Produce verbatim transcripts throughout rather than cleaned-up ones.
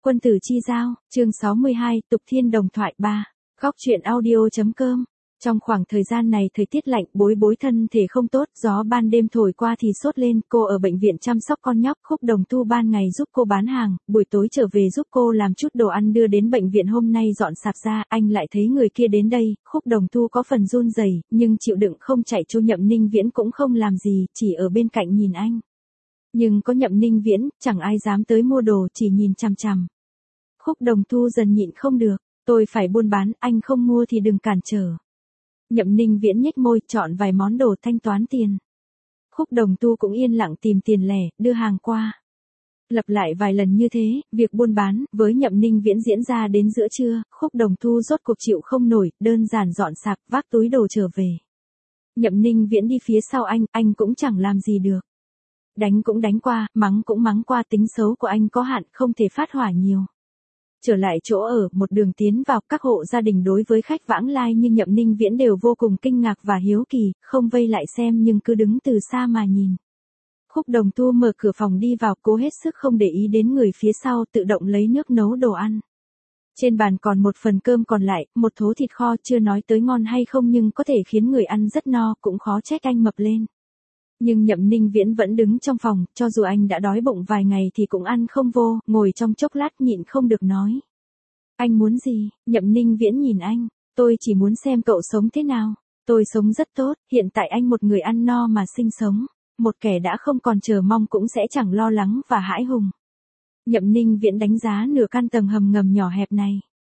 Quân tử chi giao, chương sáu mươi hai, Tục Thiên Đồng Thoại ba. Góc truyện audio.com. Trong khoảng thời gian này thời tiết lạnh, bối bối thân thể không tốt, gió ban đêm thổi qua thì sốt lên, cô ở bệnh viện chăm sóc con nhóc, Khúc Đồng Tu ban ngày giúp cô bán hàng, buổi tối trở về giúp cô làm chút đồ ăn đưa đến bệnh viện. Hôm nay dọn sạp ra, anh lại thấy người kia đến đây, Khúc Đồng Tu có phần run rẩy, nhưng chịu đựng không chạy. Chu Nhậm Ninh Viễn cũng không làm gì, chỉ ở bên cạnh nhìn anh. Nhưng có Nhậm Ninh Viễn, chẳng ai dám tới mua đồ, chỉ nhìn chằm chằm. Khúc Đồng Tu dần nhịn không được, tôi phải buôn bán, anh không mua thì đừng cản trở. Nhậm Ninh Viễn nhếch môi, chọn vài món đồ thanh toán tiền. Khúc Đồng Tu cũng yên lặng tìm tiền lẻ, đưa hàng qua. Lặp lại vài lần như thế, việc buôn bán với Nhậm Ninh Viễn diễn ra đến giữa trưa, Khúc Đồng Tu rốt cuộc chịu không nổi, đơn giản dọn sạp, vác túi đồ trở về. Nhậm Ninh Viễn đi phía sau anh, anh cũng chẳng làm gì được. Đánh cũng đánh qua, mắng cũng mắng qua, tính xấu của anh có hạn, không thể phát hỏa nhiều. Trở lại chỗ ở, một đường tiến vào, các hộ gia đình đối với khách vãng lai như Nhậm Ninh Viễn đều vô cùng kinh ngạc và hiếu kỳ, không vây lại xem nhưng cứ đứng từ xa mà nhìn. Khúc Đồng Tu mở cửa phòng đi vào, cố hết sức không để ý đến người phía sau, tự động lấy nước nấu đồ ăn. Trên bàn còn một phần cơm còn lại, một thố thịt kho, chưa nói tới ngon hay không nhưng có thể khiến người ăn rất no, cũng khó trách anh mập lên. Nhưng Nhậm Ninh Viễn vẫn đứng trong phòng, cho dù anh đã đói bụng vài ngày thì cũng ăn không vô, ngồi trong chốc lát nhịn không được nói. Anh muốn gì? Nhậm Ninh Viễn nhìn anh, tôi chỉ muốn xem cậu sống thế nào. Tôi sống rất tốt, hiện tại anh một người ăn no mà sinh sống. Một kẻ đã không còn chờ mong cũng sẽ chẳng lo lắng và hãi hùng. Nhậm Ninh Viễn đánh giá nửa căn tầng hầm ngầm nhỏ hẹp này.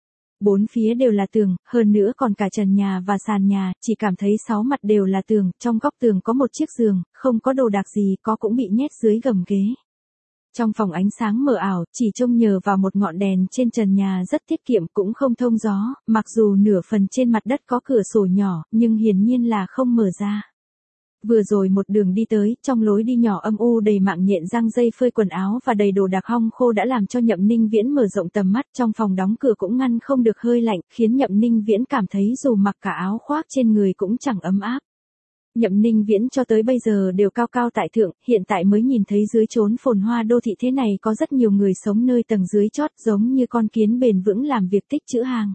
Bốn phía đều là tường, hơn nữa còn cả trần nhà và sàn nhà, chỉ cảm thấy sáu mặt đều là tường, trong góc tường có một chiếc giường, không có đồ đạc gì, có cũng bị nhét dưới gầm ghế. Trong phòng ánh sáng mờ ảo, chỉ trông nhờ vào một ngọn đèn trên trần nhà rất tiết kiệm, cũng không thông gió, mặc dù nửa phần trên mặt đất có cửa sổ nhỏ, nhưng hiển nhiên là không mở ra. Vừa rồi một đường đi tới, trong lối đi nhỏ âm u đầy mạng nhện răng dây phơi quần áo và đầy đồ đạc hong khô đã làm cho Nhậm Ninh Viễn mở rộng tầm mắt. Trong phòng đóng cửa cũng ngăn không được hơi lạnh, khiến Nhậm Ninh Viễn cảm thấy dù mặc cả áo khoác trên người cũng chẳng ấm áp. Nhậm Ninh Viễn cho tới bây giờ đều cao cao tại thượng, hiện tại mới nhìn thấy dưới chốn phồn hoa đô thị thế này có rất nhiều người sống nơi tầng dưới chót, giống như con kiến bền vững làm việc tích trữ hàng.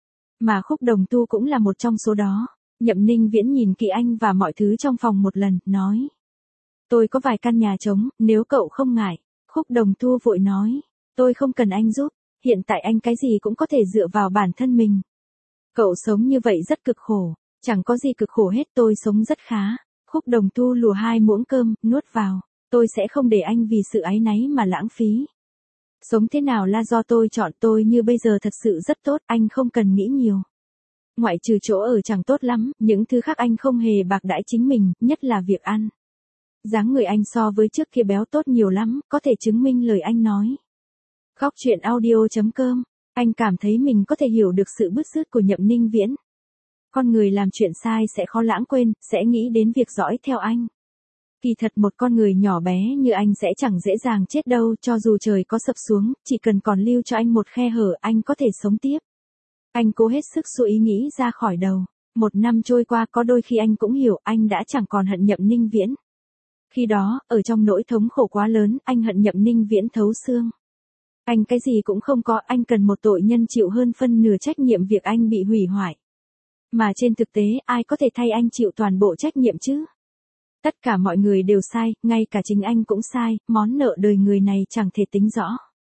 Mà Khúc Đồng Tu cũng là một trong số đó. Nhậm Ninh Viễn nhìn kỹ anh và mọi thứ trong phòng một lần, nói. Tôi có vài căn nhà trống, nếu cậu không ngại. Khúc Đồng Tu vội nói. Tôi không cần anh giúp, hiện tại anh cái gì cũng có thể dựa vào bản thân mình. Cậu sống như vậy rất cực khổ, chẳng có gì cực khổ hết, tôi sống rất khá. Khúc Đồng Tu lùa hai muỗng cơm, nuốt vào. Tôi sẽ không để anh vì sự áy náy mà lãng phí. Sống thế nào là do tôi chọn, tôi như bây giờ thật sự rất tốt, anh không cần nghĩ nhiều. Ngoại trừ chỗ ở chẳng tốt lắm, những thứ khác anh không hề bạc đãi chính mình, nhất là việc ăn. Dáng người anh so với trước kia béo tốt nhiều lắm, có thể chứng minh lời anh nói. Góc truyện audio.com, anh cảm thấy mình có thể hiểu được sự bứt rứt của Nhậm Ninh Viễn. Con người làm chuyện sai sẽ khó lãng quên, sẽ nghĩ đến việc dõi theo anh. Kỳ thật một con người nhỏ bé như anh sẽ chẳng dễ dàng chết đâu, cho dù trời có sập xuống, chỉ cần còn lưu cho anh một khe hở, anh có thể sống tiếp. Anh cố hết sức xua ý nghĩ ra khỏi đầu. Một năm trôi qua có đôi khi anh cũng hiểu anh đã chẳng còn hận Nhậm Ninh Viễn. Khi đó, ở trong nỗi thống khổ quá lớn, anh hận Nhậm Ninh Viễn thấu xương. Anh cái gì cũng không có, anh cần một tội nhân chịu hơn phân nửa trách nhiệm việc anh bị hủy hoại. Mà trên thực tế, ai có thể thay anh chịu toàn bộ trách nhiệm chứ? Tất cả mọi người đều sai, ngay cả chính anh cũng sai, món nợ đời người này chẳng thể tính rõ.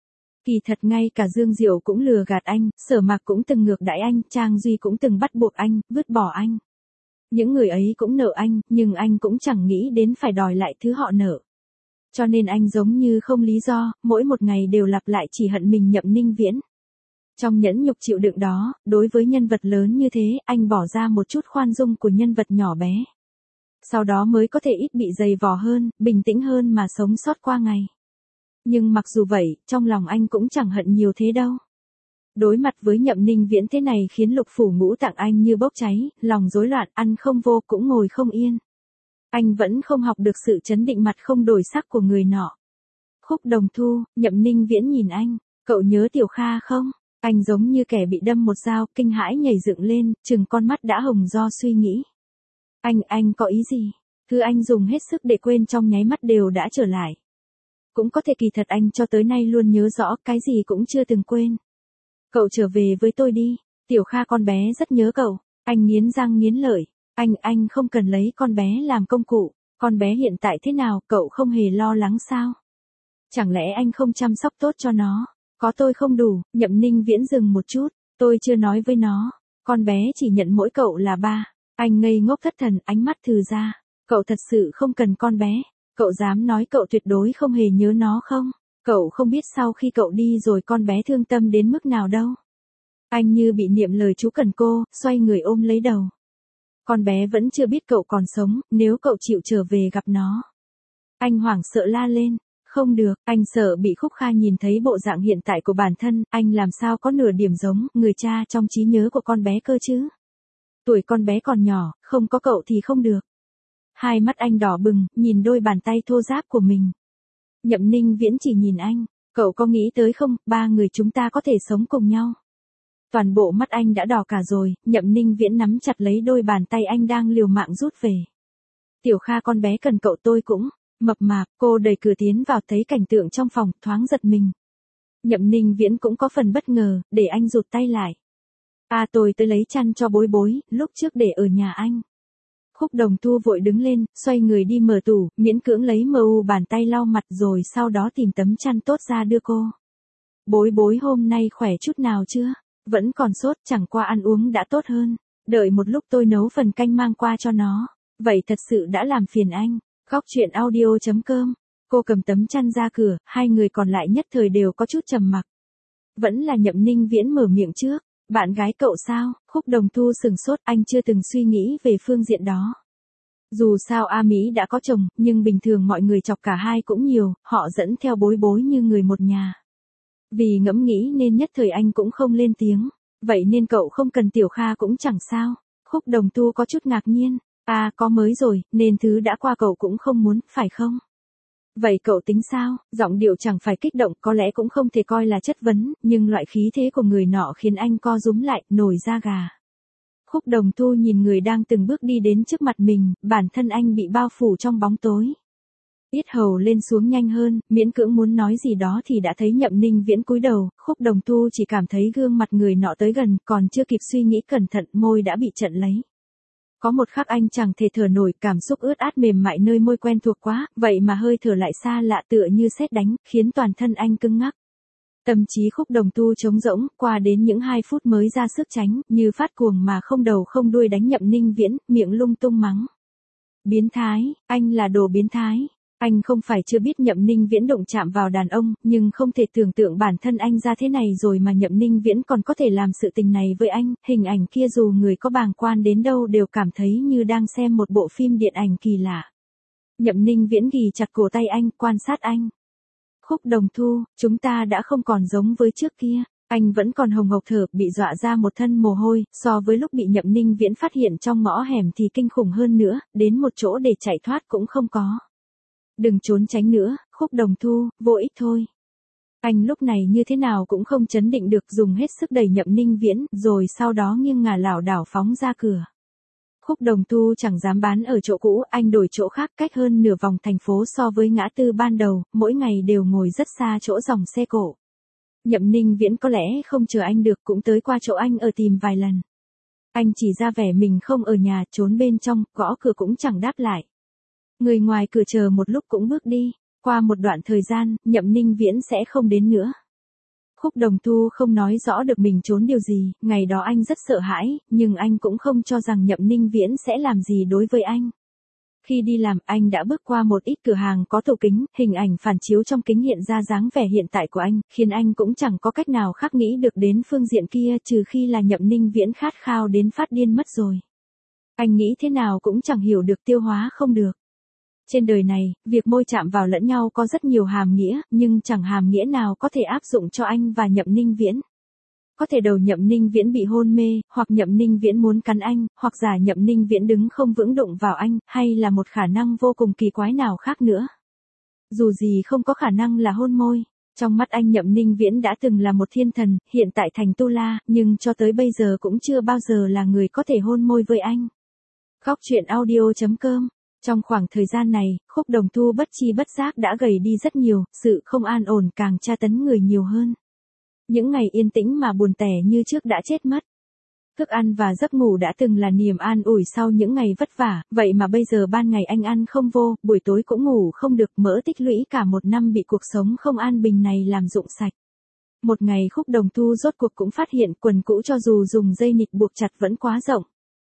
Kỳ thật ngay cả Dương Diệu cũng lừa gạt anh, Sở Mạc cũng từng ngược đãi anh, Trang Duy cũng từng bắt buộc anh, vứt bỏ anh. Những người ấy cũng nợ anh, nhưng anh cũng chẳng nghĩ đến phải đòi lại thứ họ nợ. Cho nên anh giống như không lý do, mỗi một ngày đều lặp lại chỉ hận mình Nhậm Ninh Viễn. Trong nhẫn nhục chịu đựng đó, đối với nhân vật lớn như thế, anh bỏ ra một chút khoan dung của nhân vật nhỏ bé. Sau đó mới có thể ít bị dày vò hơn, bình tĩnh hơn mà sống sót qua ngày. Nhưng mặc dù vậy, trong lòng anh cũng chẳng hận nhiều thế đâu. Đối mặt với Nhậm Ninh Viễn thế này khiến lục phủ ngũ tạng anh như bốc cháy, lòng rối loạn, ăn không vô cũng ngồi không yên. Anh vẫn không học được sự trấn định mặt không đổi sắc của người nọ. Khúc Đồng Tu, Nhậm Ninh Viễn nhìn anh, cậu nhớ Tiểu Kha không? Anh giống như kẻ bị đâm một dao, kinh hãi nhảy dựng lên, trừng con mắt đã hồng do suy nghĩ. Anh, anh có ý gì? Thứ anh dùng hết sức để quên trong nháy mắt đều đã trở lại. Cũng có thể kỳ thật anh cho tới nay luôn nhớ rõ, cái gì cũng chưa từng quên. Cậu trở về với tôi đi, Tiểu Kha con bé rất nhớ cậu. Anh nghiến răng nghiến lợi, anh, anh không cần lấy con bé làm công cụ, con bé hiện tại thế nào, cậu không hề lo lắng sao? Chẳng lẽ anh không chăm sóc tốt cho nó? Có tôi không đủ, Nhậm Ninh Viễn dừng một chút, tôi chưa nói với nó, con bé chỉ nhận mỗi cậu là ba. Anh ngây ngốc thất thần, ánh mắt thừ ra, cậu thật sự không cần con bé, cậu dám nói cậu tuyệt đối không hề nhớ nó không? Cậu không biết sau khi cậu đi rồi con bé thương tâm đến mức nào đâu. Anh như bị niệm lời chú cần cô, xoay người ôm lấy đầu. Con bé vẫn chưa biết cậu còn sống, nếu cậu chịu trở về gặp nó. Anh hoảng sợ la lên, không được, anh sợ bị Khúc Kha nhìn thấy bộ dạng hiện tại của bản thân, anh làm sao có nửa điểm giống người cha trong trí nhớ của con bé cơ chứ. Tuổi con bé còn nhỏ, không có cậu thì không được. Hai mắt anh đỏ bừng, nhìn đôi bàn tay thô ráp của mình. Nhậm Ninh Viễn chỉ nhìn anh, cậu có nghĩ tới không, ba người chúng ta có thể sống cùng nhau. Toàn bộ mắt anh đã đỏ cả rồi, Nhậm Ninh Viễn nắm chặt lấy đôi bàn tay anh đang liều mạng rút về. Tiểu Kha con bé cần cậu tôi cũng, mập mạp, cô đẩy cửa tiến vào thấy cảnh tượng trong phòng, thoáng giật mình. Nhậm Ninh Viễn cũng có phần bất ngờ, để anh rụt tay lại. À tôi tới lấy chăn cho Bối Bối, lúc trước để ở nhà anh. Khúc Đồng Thu vội đứng lên, xoay người đi mở tủ, miễn cưỡng lấy mờ u bàn tay lau mặt rồi sau đó tìm tấm chăn tốt ra đưa cô. Bối Bối hôm nay khỏe chút nào chưa? Vẫn còn sốt, chẳng qua ăn uống đã tốt hơn. Đợi một lúc tôi nấu phần canh mang qua cho nó. Vậy thật sự đã làm phiền anh. Góc truyện audio chấm com. Cô cầm tấm chăn ra cửa, hai người còn lại nhất thời đều có chút trầm mặc. Vẫn là Nhậm Ninh Viễn mở miệng trước. Bạn gái cậu sao? Khúc Đồng Thu sừng sốt, anh chưa từng suy nghĩ về phương diện đó. Dù sao A Mỹ đã có chồng, nhưng bình thường mọi người chọc cả hai cũng nhiều, họ dẫn theo Bối Bối như người một nhà. Vì ngẫm nghĩ nên nhất thời anh cũng không lên tiếng. Vậy nên cậu không cần Tiểu Kha cũng chẳng sao. Khúc Đồng Thu có chút ngạc nhiên. À có mới rồi, nên thứ đã qua cậu cũng không muốn, phải không? Vậy cậu tính sao? Giọng điệu chẳng phải kích động, có lẽ cũng không thể coi là chất vấn, nhưng loại khí thế của người nọ khiến anh co rúm lại, nổi da gà. Khúc Đồng Thu nhìn người đang từng bước đi đến trước mặt mình, bản thân anh bị bao phủ trong bóng tối. Yết hầu lên xuống nhanh hơn, miễn cưỡng muốn nói gì đó thì đã thấy Nhậm Ninh Viễn cúi đầu, Khúc Đồng Thu chỉ cảm thấy gương mặt người nọ tới gần, còn chưa kịp suy nghĩ cẩn thận, môi đã bị chặn lấy. Có một khắc anh chẳng thể thở nổi, cảm xúc ướt át mềm mại nơi môi quen thuộc quá, vậy mà hơi thở lại xa lạ tựa như sét đánh, khiến toàn thân anh cứng ngắc. Tâm trí Khúc Đồng Thu trống rỗng, qua đến những hai phút mới ra sức tránh, như phát cuồng mà không đầu không đuôi đánh Nhậm Ninh Viễn, miệng lung tung mắng. Biến thái, anh là đồ biến thái. Anh không phải chưa biết Nhậm Ninh Viễn đụng chạm vào đàn ông, nhưng không thể tưởng tượng bản thân anh ra thế này rồi mà Nhậm Ninh Viễn còn có thể làm sự tình này với anh, hình ảnh kia dù người có bàng quan đến đâu đều cảm thấy như đang xem một bộ phim điện ảnh kỳ lạ. Nhậm Ninh Viễn ghì chặt cổ tay anh, quan sát anh. Khúc Đồng Thu, chúng ta đã không còn giống với trước kia. Anh vẫn còn hồng hộc thở, bị dọa ra một thân mồ hôi, so với lúc bị Nhậm Ninh Viễn phát hiện trong ngõ hẻm thì kinh khủng hơn nữa, đến một chỗ để chạy thoát cũng không có. Đừng trốn tránh nữa, Khúc Đồng Thu, vô ích thôi. Anh lúc này như thế nào cũng không chấn định được, dùng hết sức đẩy Nhậm Ninh Viễn, rồi sau đó nghiêng ngả lảo đảo phóng ra cửa. Khúc Đồng Thu chẳng dám bán ở chỗ cũ, anh đổi chỗ khác cách hơn nửa vòng thành phố so với ngã tư ban đầu, mỗi ngày đều ngồi rất xa chỗ dòng xe cộ. Nhậm Ninh Viễn có lẽ không chờ anh được cũng tới qua chỗ anh ở tìm vài lần. Anh chỉ ra vẻ mình không ở nhà, trốn bên trong, gõ cửa cũng chẳng đáp lại. Người ngoài cửa chờ một lúc cũng bước đi, qua một đoạn thời gian, Nhậm Ninh Viễn sẽ không đến nữa. Khúc Đồng Thu không nói rõ được mình trốn điều gì, ngày đó anh rất sợ hãi, nhưng anh cũng không cho rằng Nhậm Ninh Viễn sẽ làm gì đối với anh. Khi đi làm, anh đã bước qua một ít cửa hàng có tủ kính, hình ảnh phản chiếu trong kính hiện ra dáng vẻ hiện tại của anh, khiến anh cũng chẳng có cách nào khác nghĩ được đến phương diện kia trừ khi là Nhậm Ninh Viễn khát khao đến phát điên mất rồi. Anh nghĩ thế nào cũng chẳng hiểu được, tiêu hóa không được. Trên đời này, việc môi chạm vào lẫn nhau có rất nhiều hàm nghĩa, nhưng chẳng hàm nghĩa nào có thể áp dụng cho anh và Nhậm Ninh Viễn. Có thể đầu Nhậm Ninh Viễn bị hôn mê, hoặc Nhậm Ninh Viễn muốn cắn anh, hoặc giả Nhậm Ninh Viễn đứng không vững đụng vào anh, hay là một khả năng vô cùng kỳ quái nào khác nữa. Dù gì không có khả năng là hôn môi. Trong mắt anh Nhậm Ninh Viễn đã từng là một thiên thần, hiện tại thành tu la, nhưng cho tới bây giờ cũng chưa bao giờ là người có thể hôn môi với anh. Góc truyện audio chấm com Trong khoảng thời gian này, Khúc Đồng Tu bất chi bất giác đã gầy đi rất nhiều, sự không an ổn càng tra tấn người nhiều hơn. Những ngày yên tĩnh mà buồn tẻ như trước đã chết mất. Thức ăn và giấc ngủ đã từng là niềm an ủi sau những ngày vất vả, vậy mà bây giờ ban ngày anh ăn không vô, buổi tối cũng ngủ không được, mỡ tích lũy cả một năm bị cuộc sống không an bình này làm rụng sạch. Một ngày Khúc Đồng Tu rốt cuộc cũng phát hiện quần cũ cho dù dùng dây nịt buộc chặt vẫn quá rộng.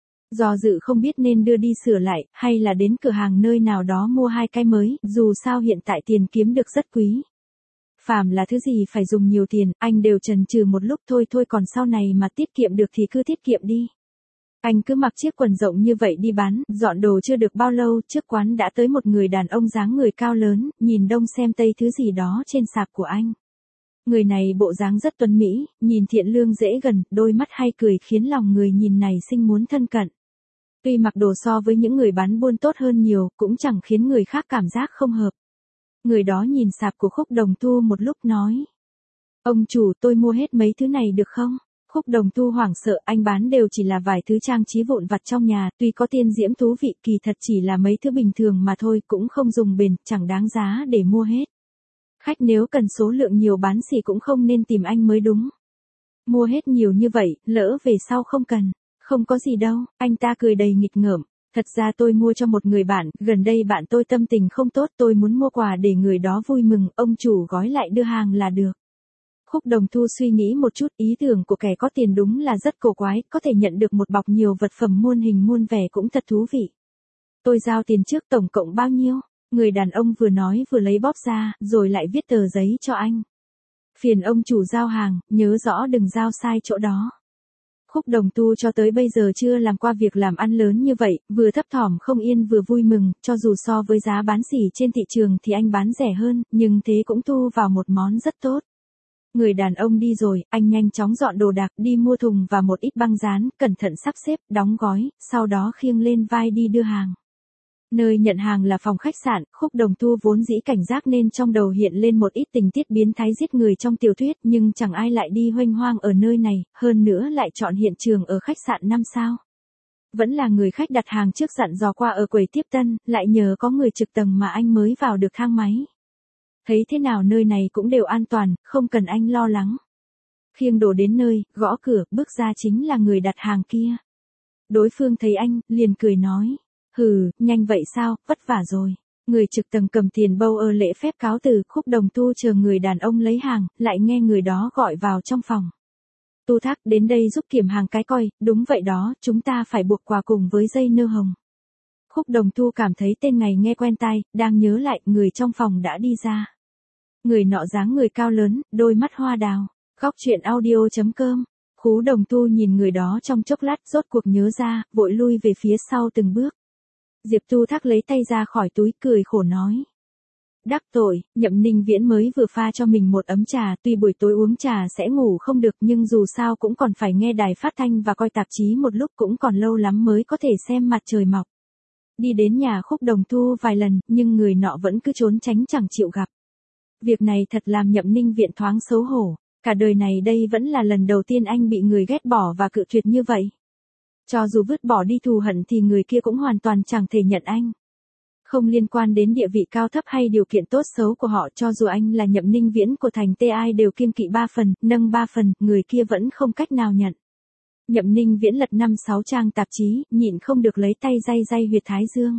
Do dự không biết nên đưa đi sửa lại, hay là đến cửa hàng nơi nào đó mua hai cái mới, dù sao hiện tại tiền kiếm được rất quý. Phàm là thứ gì phải dùng nhiều tiền, anh đều chần chừ một lúc thôi thôi còn sau này mà tiết kiệm được thì cứ tiết kiệm đi. Anh cứ mặc chiếc quần rộng như vậy đi bán, dọn đồ chưa được bao lâu, trước quán đã tới một người đàn ông dáng người cao lớn, nhìn đông xem tây thứ gì đó trên sạp của anh. Người này bộ dáng rất tuấn mỹ, nhìn thiện lương dễ gần, đôi mắt hay cười khiến lòng người nhìn này sinh muốn thân cận. Tuy mặc đồ so với những người bán buôn tốt hơn nhiều, cũng chẳng khiến người khác cảm giác không hợp. Người đó nhìn sạp của Khúc Đồng Tu một lúc nói. Ông chủ, tôi mua hết mấy thứ này được không? Khúc Đồng Tu hoảng sợ, anh bán đều chỉ là vài thứ trang trí vụn vặt trong nhà, tuy có tiên diễm thú vị kỳ thật chỉ là mấy thứ bình thường mà thôi, cũng không dùng bền, chẳng đáng giá để mua hết. Khách nếu cần số lượng nhiều bán xỉ cũng không nên tìm anh mới đúng. Mua hết nhiều như vậy, lỡ về sau không cần. Không có gì đâu, anh ta cười đầy nghịch ngợm. Thật ra tôi mua cho một người bạn, gần đây bạn tôi tâm tình không tốt, tôi muốn mua quà để người đó vui mừng, ông chủ gói lại đưa hàng là được. Khúc Đồng Tu suy nghĩ một chút, ý tưởng của kẻ có tiền đúng là rất cổ quái, có thể nhận được một bọc nhiều vật phẩm muôn hình muôn vẻ cũng thật thú vị. Tôi giao tiền trước tổng cộng bao nhiêu? Người đàn ông vừa nói vừa lấy bóp ra, rồi lại viết tờ giấy cho anh. Phiền ông chủ giao hàng, nhớ rõ đừng giao sai chỗ đó. Khúc Đồng Tu cho tới bây giờ chưa làm qua việc làm ăn lớn như vậy, vừa thấp thỏm không yên vừa vui mừng, cho dù so với giá bán xỉ trên thị trường thì anh bán rẻ hơn, nhưng thế cũng thu vào một món rất tốt. Người đàn ông đi rồi, anh nhanh chóng dọn đồ đạc, đi mua thùng và một ít băng dán, cẩn thận sắp xếp, đóng gói, sau đó khiêng lên vai đi đưa hàng. Nơi nhận hàng là phòng khách sạn, Khúc Đồng Tu vốn dĩ cảnh giác nên trong đầu hiện lên một ít tình tiết biến thái giết người trong tiểu thuyết, nhưng chẳng ai lại đi huênh hoang ở nơi này, hơn nữa lại chọn hiện trường ở khách sạn năm sao. Vẫn là người khách đặt hàng trước dặn dò qua ở quầy tiếp tân, lại nhờ có người trực tầng mà anh mới vào được thang máy. Thấy thế nào nơi này cũng đều an toàn, không cần anh lo lắng. Khiêng đồ đến nơi, gõ cửa, bước ra chính là người đặt hàng kia. Đối phương thấy anh, liền cười nói. Hừ, nhanh vậy sao, vất vả rồi. Người trực tầng cầm tiền bâu ơ lễ phép cáo từ, Khúc Đồng Tu chờ người đàn ông lấy hàng, lại nghe người đó gọi vào trong phòng. Tu Thác đến đây giúp kiểm hàng cái coi, đúng vậy đó, chúng ta phải buộc quà cùng với dây nơ hồng. Khúc Đồng Tu cảm thấy tên này nghe quen tai, đang nhớ lại, người trong phòng đã đi ra. Người nọ dáng người cao lớn, đôi mắt hoa đào. Góc truyện audio chấm com. Khú Đồng Tu nhìn người đó trong chốc lát, rốt cuộc nhớ ra, vội lui về phía sau từng bước. Diệp Tu Thác lấy tay ra khỏi túi, cười khổ nói. Đắc tội, Nhậm Ninh Viễn mới vừa pha cho mình một ấm trà, tuy buổi tối uống trà sẽ ngủ không được nhưng dù sao cũng còn phải nghe đài phát thanh và coi tạp chí một lúc, cũng còn lâu lắm mới có thể xem mặt trời mọc. Đi đến nhà Khúc Đồng Tu vài lần, nhưng người nọ vẫn cứ trốn tránh chẳng chịu gặp. Việc này thật làm Nhậm Ninh Viễn thoáng xấu hổ, cả đời này đây vẫn là lần đầu tiên anh bị người ghét bỏ và cự tuyệt như vậy. Cho dù vứt bỏ đi thù hận thì người kia cũng hoàn toàn chẳng thể nhận anh. Không liên quan đến địa vị cao thấp hay điều kiện tốt xấu của họ, cho dù anh là Nhậm Ninh Viễn của thành T ai đều kiêng kỵ ba phần, nâng ba phần, người kia vẫn không cách nào nhận. Nhậm Ninh Viễn lật năm sáu trang tạp chí, nhịn không được lấy tay day day huyệt thái dương.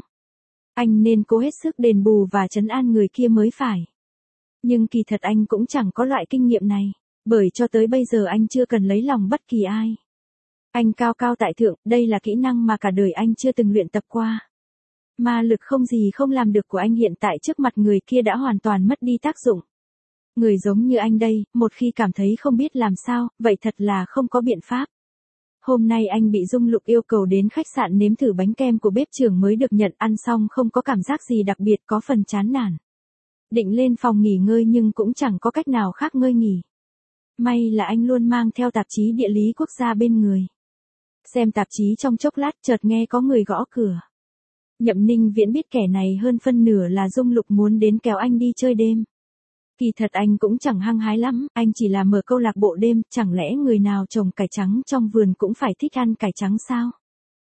Anh nên cố hết sức đền bù và trấn an người kia mới phải. Nhưng kỳ thật anh cũng chẳng có loại kinh nghiệm này, bởi cho tới bây giờ anh chưa cần lấy lòng bất kỳ ai. Anh cao cao tại thượng, đây là kỹ năng mà cả đời anh chưa từng luyện tập qua. Ma lực không gì không làm được của anh hiện tại trước mặt người kia đã hoàn toàn mất đi tác dụng. Người giống như anh đây, một khi cảm thấy không biết làm sao, vậy thật là không có biện pháp. Hôm nay anh bị Dung Lục yêu cầu đến khách sạn nếm thử bánh kem của bếp trưởng mới được nhận, ăn xong không có cảm giác gì đặc biệt, có phần chán nản. Định lên phòng nghỉ ngơi nhưng cũng chẳng có cách nào khác ngơi nghỉ. May là anh luôn mang theo tạp chí địa lý quốc gia bên người. Xem tạp chí trong chốc lát chợt nghe có người gõ cửa. Nhậm Ninh Viễn biết kẻ này hơn phân nửa là Dung Lục muốn đến kéo anh đi chơi đêm. Kỳ thật anh cũng chẳng hăng hái lắm, anh chỉ là mở câu lạc bộ đêm, chẳng lẽ người nào trồng cải trắng trong vườn cũng phải thích ăn cải trắng sao?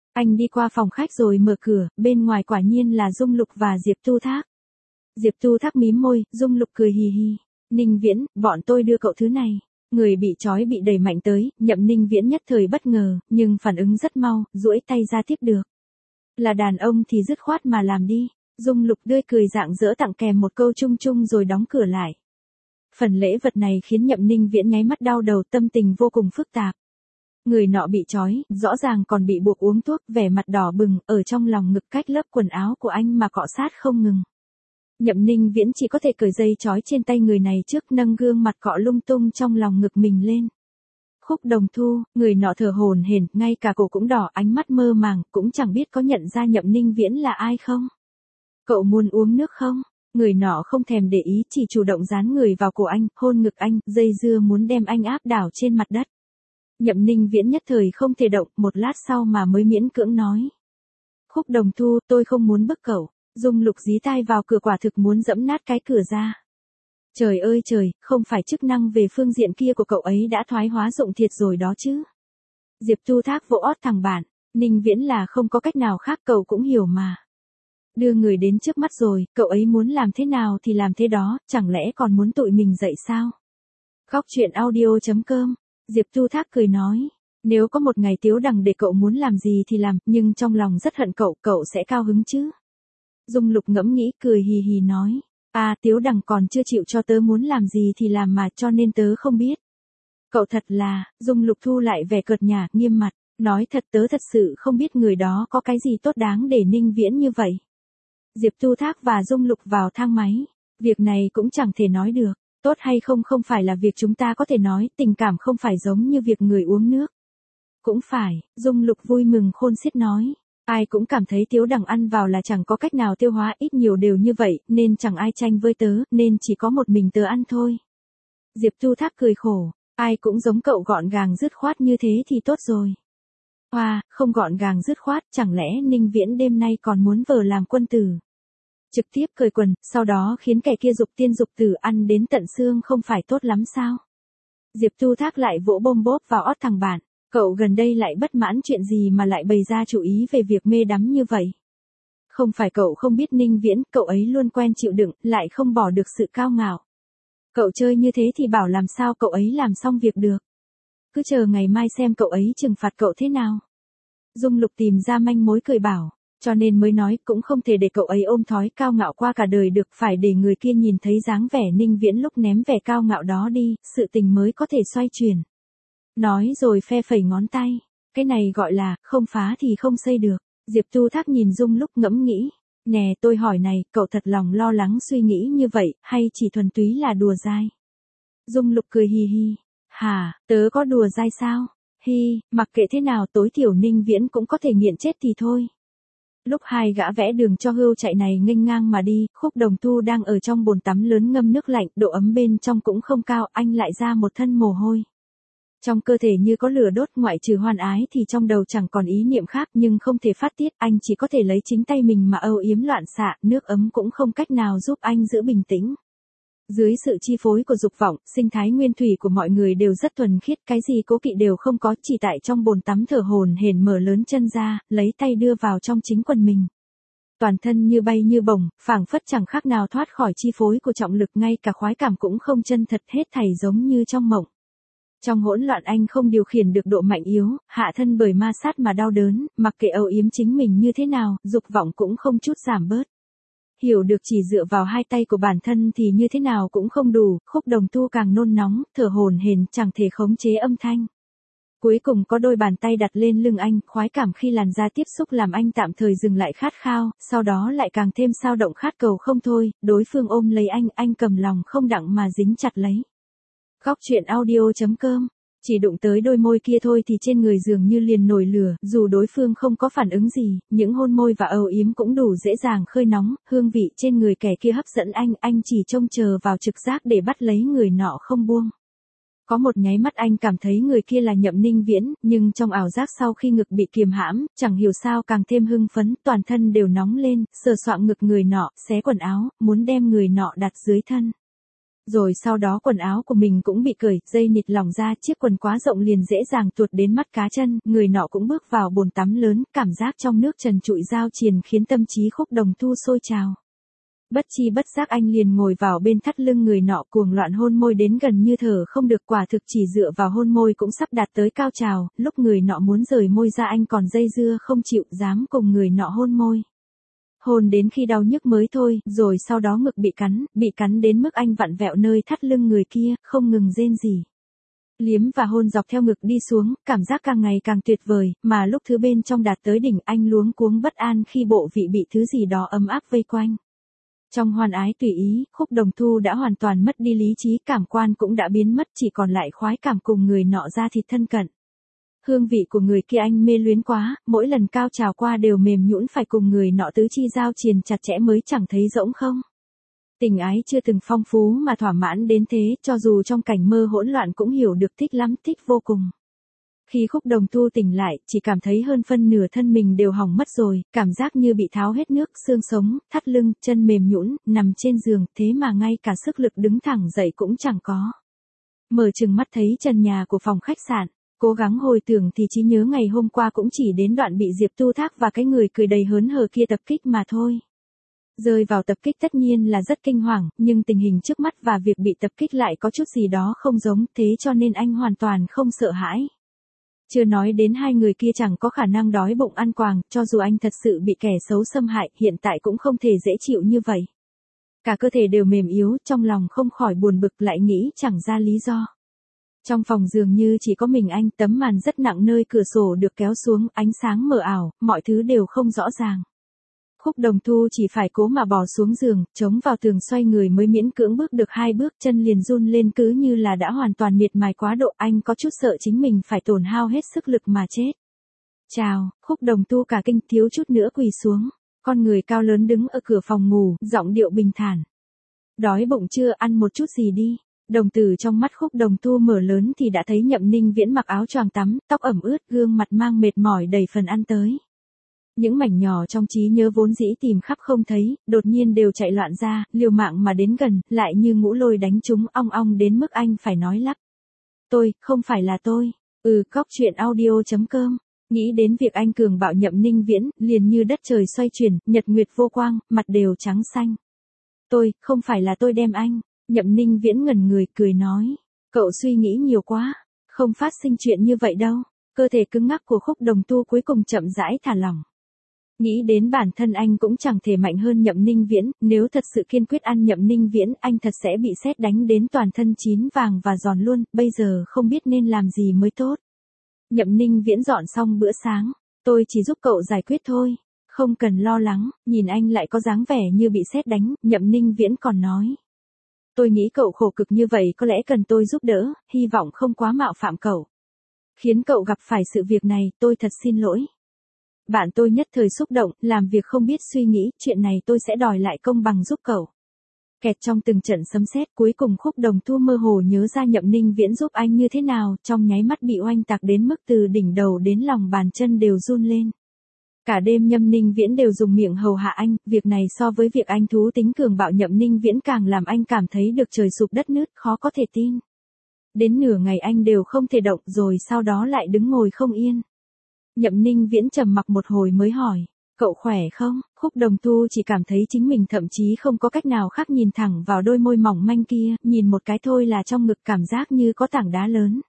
Anh đi qua phòng khách rồi mở cửa, bên ngoài quả nhiên là Dung Lục và Diệp Tu Thác. Diệp Tu Thác mím môi, Dung Lục cười hì hì. Ninh Viễn, bọn tôi đưa cậu thứ này. Người bị trói bị đẩy mạnh tới, Nhậm Ninh Viễn nhất thời bất ngờ, nhưng phản ứng rất mau, duỗi tay ra tiếp được. Là đàn ông thì dứt khoát mà làm đi. Dung Lục tươi cười rạng rỡ tặng kèm một câu chung chung rồi đóng cửa lại. Phần lễ vật này khiến Nhậm Ninh Viễn nháy mắt đau đầu, tâm tình vô cùng phức tạp. Người nọ bị trói, rõ ràng còn bị buộc uống thuốc, vẻ mặt đỏ bừng, ở trong lòng ngực cách lớp quần áo của anh mà cọ sát không ngừng. Nhậm Ninh Viễn chỉ có thể cởi dây trói trên tay người này trước, nâng gương mặt cọ lung tung trong lòng ngực mình lên. Khúc Đồng Thu, người nọ thở hổn hển, ngay cả cổ cũng đỏ, ánh mắt mơ màng, cũng chẳng biết có nhận ra Nhậm Ninh Viễn là ai không. Cậu muốn uống nước không? Người nọ không thèm để ý, chỉ chủ động dán người vào cổ anh, hôn ngực anh, dây dưa muốn đem anh áp đảo trên mặt đất. Nhậm Ninh Viễn nhất thời không thể động, một lát sau mà mới miễn cưỡng nói. Khúc Đồng Thu, tôi không muốn bức cậu. Dung Lục dí tai vào cửa, quả thực muốn giẫm nát cái cửa ra. Trời ơi trời, không phải chức năng về phương diện kia của cậu ấy đã thoái hóa dụng thiệt rồi đó chứ. Diệp Tu Thác vỗ ót thằng bạn, Ninh Viễn là không có cách nào khác, cậu cũng hiểu mà. Đưa người đến trước mắt rồi, cậu ấy muốn làm thế nào thì làm thế đó, chẳng lẽ còn muốn tụi mình dậy sao? Khóc chuyện audio chấm com, Diệp Tu Thác cười nói. Nếu có một ngày Tiếu Đằng để cậu muốn làm gì thì làm, nhưng trong lòng rất hận cậu, cậu sẽ cao hứng chứ? Dung Lục ngẫm nghĩ, cười hì hì nói. À, Tiếu Đằng còn chưa chịu cho tớ muốn làm gì thì làm mà, cho nên tớ không biết. Cậu thật là, Dung Lục thu lại vẻ cợt nhả, nghiêm mặt, nói thật tớ thật sự không biết người đó có cái gì tốt đáng để Ninh Viễn như vậy. Diệp Tu Thác và Dung Lục vào thang máy. Việc này cũng chẳng thể nói được. Tốt hay không không phải là việc chúng ta có thể nói, tình cảm không phải giống như việc người uống nước. Cũng phải, Dung Lục vui mừng khôn xiết nói. Ai cũng cảm thấy Tiếu Đằng ăn vào là chẳng có cách nào tiêu hóa, ít nhiều đều như vậy, nên chẳng ai tranh với tớ, nên chỉ có một mình tớ ăn thôi. Diệp Tu Thác cười khổ, ai cũng giống cậu gọn gàng dứt khoát như thế thì tốt rồi. Hoa, wow, không gọn gàng dứt khoát, chẳng lẽ Ninh Viễn đêm nay còn muốn vờ làm quân tử. Trực tiếp cởi quần, sau đó khiến kẻ kia dục tiên dục tử ăn đến tận xương không phải tốt lắm sao? Diệp Tu Thác lại vỗ bôm bốp vào ót thằng bạn. Cậu gần đây lại bất mãn chuyện gì mà lại bày ra chủ ý về việc mê đắm như vậy? Không phải cậu không biết Ninh Viễn, cậu ấy luôn quen chịu đựng, lại không bỏ được sự cao ngạo. Cậu chơi như thế thì bảo làm sao cậu ấy làm xong việc được. Cứ chờ ngày mai xem cậu ấy trừng phạt cậu thế nào. Dung Lục tìm ra manh mối cười bảo, cho nên mới nói cũng không thể để cậu ấy ôm thói cao ngạo qua cả đời được, phải để người kia nhìn thấy dáng vẻ Ninh Viễn lúc ném vẻ cao ngạo đó đi, sự tình mới có thể xoay chuyển. Nói rồi phe phẩy ngón tay, cái này gọi là, không phá thì không xây được. Diệp Tu Thác nhìn Dung Lục ngẫm nghĩ, nè tôi hỏi này, cậu thật lòng lo lắng suy nghĩ như vậy, hay chỉ thuần túy là đùa dai? Dung Lục cười hì hì, hả, tớ có đùa dai sao? Hi, mặc kệ thế nào tối thiểu Ninh Viễn cũng có thể nghiện chết thì thôi. Lúc hai gã vẽ đường cho hươu chạy này nghênh ngang mà đi, Khúc Đồng Thu đang ở trong bồn tắm lớn ngâm nước lạnh, độ ấm bên trong cũng không cao, anh lại ra một thân mồ hôi. Trong cơ thể như có lửa đốt, ngoại trừ hoan ái thì trong đầu chẳng còn ý niệm khác, nhưng không thể phát tiết, anh chỉ có thể lấy chính tay mình mà âu yếm loạn xạ, nước ấm cũng không cách nào giúp anh giữ bình tĩnh. Dưới sự chi phối của dục vọng, sinh thái nguyên thủy của mọi người đều rất thuần khiết, cái gì cố kỵ đều không có, chỉ tại trong bồn tắm thở hổn hển mở lớn chân ra, lấy tay đưa vào trong chính quần mình. Toàn thân như bay như bổng, phảng phất chẳng khác nào thoát khỏi chi phối của trọng lực, ngay cả khoái cảm cũng không chân thật, hết thảy giống như trong mộng. Trong hỗn loạn anh không điều khiển được độ mạnh yếu, hạ thân bởi ma sát mà đau đớn, mặc kệ âu yếm chính mình như thế nào, dục vọng cũng không chút giảm bớt. Hiểu được chỉ dựa vào hai tay của bản thân thì như thế nào cũng không đủ, Khúc Đồng Thu càng nôn nóng, thở hổn hển, chẳng thể khống chế âm thanh. Cuối cùng có đôi bàn tay đặt lên lưng anh, khoái cảm khi làn da tiếp xúc làm anh tạm thời dừng lại khát khao, sau đó lại càng thêm sao động khát cầu không thôi, đối phương ôm lấy anh, anh cầm lòng không đặng mà dính chặt lấy. Khóc chuyện audio chấm com, chỉ đụng tới đôi môi kia thôi thì trên người dường như liền nổi lửa, dù đối phương không có phản ứng gì, những hôn môi và âu yếm cũng đủ dễ dàng khơi nóng, hương vị trên người kẻ kia hấp dẫn anh, anh chỉ trông chờ vào trực giác để bắt lấy người nọ không buông. Có một nháy mắt anh cảm thấy người kia là Nhậm Ninh Viễn, nhưng trong ảo giác sau khi ngực bị kiềm hãm, chẳng hiểu sao càng thêm hưng phấn, toàn thân đều nóng lên, sờ soạng ngực người nọ, xé quần áo, muốn đem người nọ đặt dưới thân. Rồi sau đó quần áo của mình cũng bị cởi, dây nịt lỏng ra, chiếc quần quá rộng liền dễ dàng tuột đến mắt cá chân, người nọ cũng bước vào bồn tắm lớn, cảm giác trong nước trần trụi giao triền khiến tâm trí Khúc Đồng Thu sôi trào. Bất chi bất giác anh liền ngồi vào bên thắt lưng người nọ cuồng loạn hôn môi đến gần như thở không được, quả thực chỉ dựa vào hôn môi cũng sắp đạt tới cao trào, lúc người nọ muốn rời môi ra anh còn dây dưa không chịu, dám cùng người nọ hôn môi. Hôn đến khi đau nhức mới thôi, rồi sau đó ngực bị cắn, bị cắn đến mức anh vặn vẹo nơi thắt lưng người kia, không ngừng rên rỉ. Liếm và hôn dọc theo ngực đi xuống, cảm giác càng ngày càng tuyệt vời, mà lúc thứ bên trong đạt tới đỉnh anh luống cuống bất an khi bộ vị bị thứ gì đó ấm áp vây quanh. Trong hoan ái tùy ý, Khúc Đồng Thu đã hoàn toàn mất đi lý trí, cảm quan cũng đã biến mất, chỉ còn lại khoái cảm cùng người nọ ra thịt thân cận. Hương vị của người kia anh mê luyến quá, mỗi lần cao trào qua đều mềm nhũn, phải cùng người nọ tứ chi giao triền chặt chẽ mới chẳng thấy rỗng không. Tình ái chưa từng phong phú mà thỏa mãn đến thế, cho dù trong cảnh mơ hỗn loạn cũng hiểu được thích lắm, thích vô cùng. Khi Khúc Đồng Thu tỉnh lại, chỉ cảm thấy hơn phân nửa thân mình đều hỏng mất rồi, cảm giác như bị tháo hết nước, xương sống, thắt lưng, chân mềm nhũn, nằm trên giường, thế mà ngay cả sức lực đứng thẳng dậy cũng chẳng có. Mở chừng mắt thấy trần nhà của phòng khách sạn, cố gắng hồi tưởng thì trí nhớ ngày hôm qua cũng chỉ đến đoạn bị Diệp Tu Thác và cái người cười đầy hớn hở kia tập kích mà thôi. Rơi vào tập kích tất nhiên là rất kinh hoàng, nhưng tình hình trước mắt và việc bị tập kích lại có chút gì đó không giống, thế cho nên anh hoàn toàn không sợ hãi. Chưa nói đến hai người kia chẳng có khả năng đói bụng ăn quàng, cho dù anh thật sự bị kẻ xấu xâm hại, hiện tại cũng không thể dễ chịu như vậy. Cả cơ thể đều mềm yếu, trong lòng không khỏi buồn bực, lại nghĩ chẳng ra lý do. Trong phòng dường như chỉ có mình anh, tấm màn rất nặng nơi cửa sổ được kéo xuống, ánh sáng mờ ảo, mọi thứ đều không rõ ràng. Khúc Đồng Thu chỉ phải cố mà bò xuống giường, chống vào tường xoay người mới miễn cưỡng bước được hai bước, chân liền run lên cứ như là đã hoàn toàn miệt mài quá độ, anh có chút sợ chính mình phải tổn hao hết sức lực mà chết. Chào, Khúc Đồng Thu cả kinh thiếu chút nữa quỳ xuống, con người cao lớn đứng ở cửa phòng ngủ, giọng điệu bình thản. Đói bụng chưa, ăn một chút gì đi. Đồng tử trong mắt Khúc Đồng Thu mở lớn thì đã thấy Nhậm Ninh Viễn mặc áo choàng tắm, tóc ẩm ướt, gương mặt mang mệt mỏi đầy phần ăn tới. Những mảnh nhỏ trong trí nhớ vốn dĩ tìm khắp không thấy, đột nhiên đều chạy loạn ra, liều mạng mà đến gần, lại như ngũ lôi đánh trúng, ong ong đến mức anh phải nói lắp. Tôi, không phải là tôi. Ừ, cóc truyện audio chấm com. Nghĩ đến việc anh cường bạo Nhậm Ninh Viễn, liền như đất trời xoay chuyển, nhật nguyệt vô quang, mặt đều trắng xanh. Tôi, không phải là tôi đem anh. Nhậm Ninh Viễn ngẩn người, cười nói. Cậu suy nghĩ nhiều quá, không phát sinh chuyện như vậy đâu. Cơ thể cứng ngắc của Khúc Đồng Thu cuối cùng chậm rãi thả lỏng. Nghĩ đến bản thân anh cũng chẳng thể mạnh hơn Nhậm Ninh Viễn, nếu thật sự kiên quyết ăn Nhậm Ninh Viễn, anh thật sẽ bị sét đánh đến toàn thân chín vàng và giòn luôn, bây giờ không biết nên làm gì mới tốt. Nhậm Ninh Viễn dọn xong bữa sáng, tôi chỉ giúp cậu giải quyết thôi, không cần lo lắng, nhìn anh lại có dáng vẻ như bị sét đánh, Nhậm Ninh Viễn còn nói. Tôi nghĩ cậu khổ cực như vậy có lẽ cần tôi giúp đỡ, hy vọng không quá mạo phạm cậu. Khiến cậu gặp phải sự việc này, tôi thật xin lỗi. Bạn tôi nhất thời xúc động, làm việc không biết suy nghĩ, chuyện này tôi sẽ đòi lại công bằng giúp cậu. Kẹt trong từng trận sấm sét, cuối cùng Khúc Đồng Thu mơ hồ nhớ ra Nhậm Ninh Viễn giúp anh như thế nào, trong nháy mắt bị oanh tạc đến mức từ đỉnh đầu đến lòng bàn chân đều run lên. Cả đêm Nhậm Ninh Viễn đều dùng miệng hầu hạ anh, việc này so với việc anh thú tính cường bạo Nhậm Ninh Viễn càng làm anh cảm thấy được trời sụp đất nứt, khó có thể tin. Đến nửa ngày anh đều không thể động, rồi sau đó lại đứng ngồi không yên. Nhậm Ninh Viễn trầm mặc một hồi mới hỏi, cậu khỏe không? Khúc Đồng Thu chỉ cảm thấy chính mình thậm chí không có cách nào khác nhìn thẳng vào đôi môi mỏng manh kia, nhìn một cái thôi là trong ngực cảm giác như có tảng đá lớn.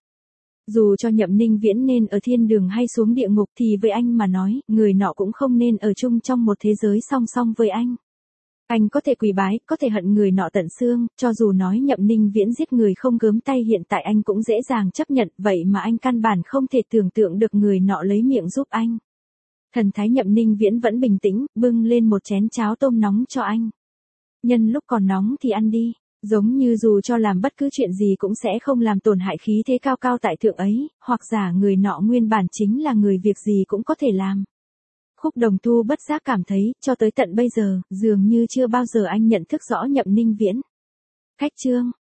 Dù cho Nhậm Ninh Viễn nên ở thiên đường hay xuống địa ngục thì với anh mà nói, người nọ cũng không nên ở chung trong một thế giới song song với anh. Anh có thể quỳ bái, có thể hận người nọ tận xương, cho dù nói Nhậm Ninh Viễn giết người không gớm tay hiện tại anh cũng dễ dàng chấp nhận, vậy mà anh căn bản không thể tưởng tượng được người nọ lấy miệng giúp anh. Thần thái Nhậm Ninh Viễn vẫn bình tĩnh, bưng lên một chén cháo tôm nóng cho anh. Nhân lúc còn nóng thì ăn đi, giống như dù cho làm bất cứ chuyện gì cũng sẽ không làm tổn hại khí thế cao cao tại thượng ấy, hoặc giả người nọ nguyên bản chính là người việc gì cũng có thể làm. Khúc Đồng Thu bất giác cảm thấy, cho tới tận bây giờ, dường như chưa bao giờ anh nhận thức rõ Nhậm Ninh Viễn. Khách trương,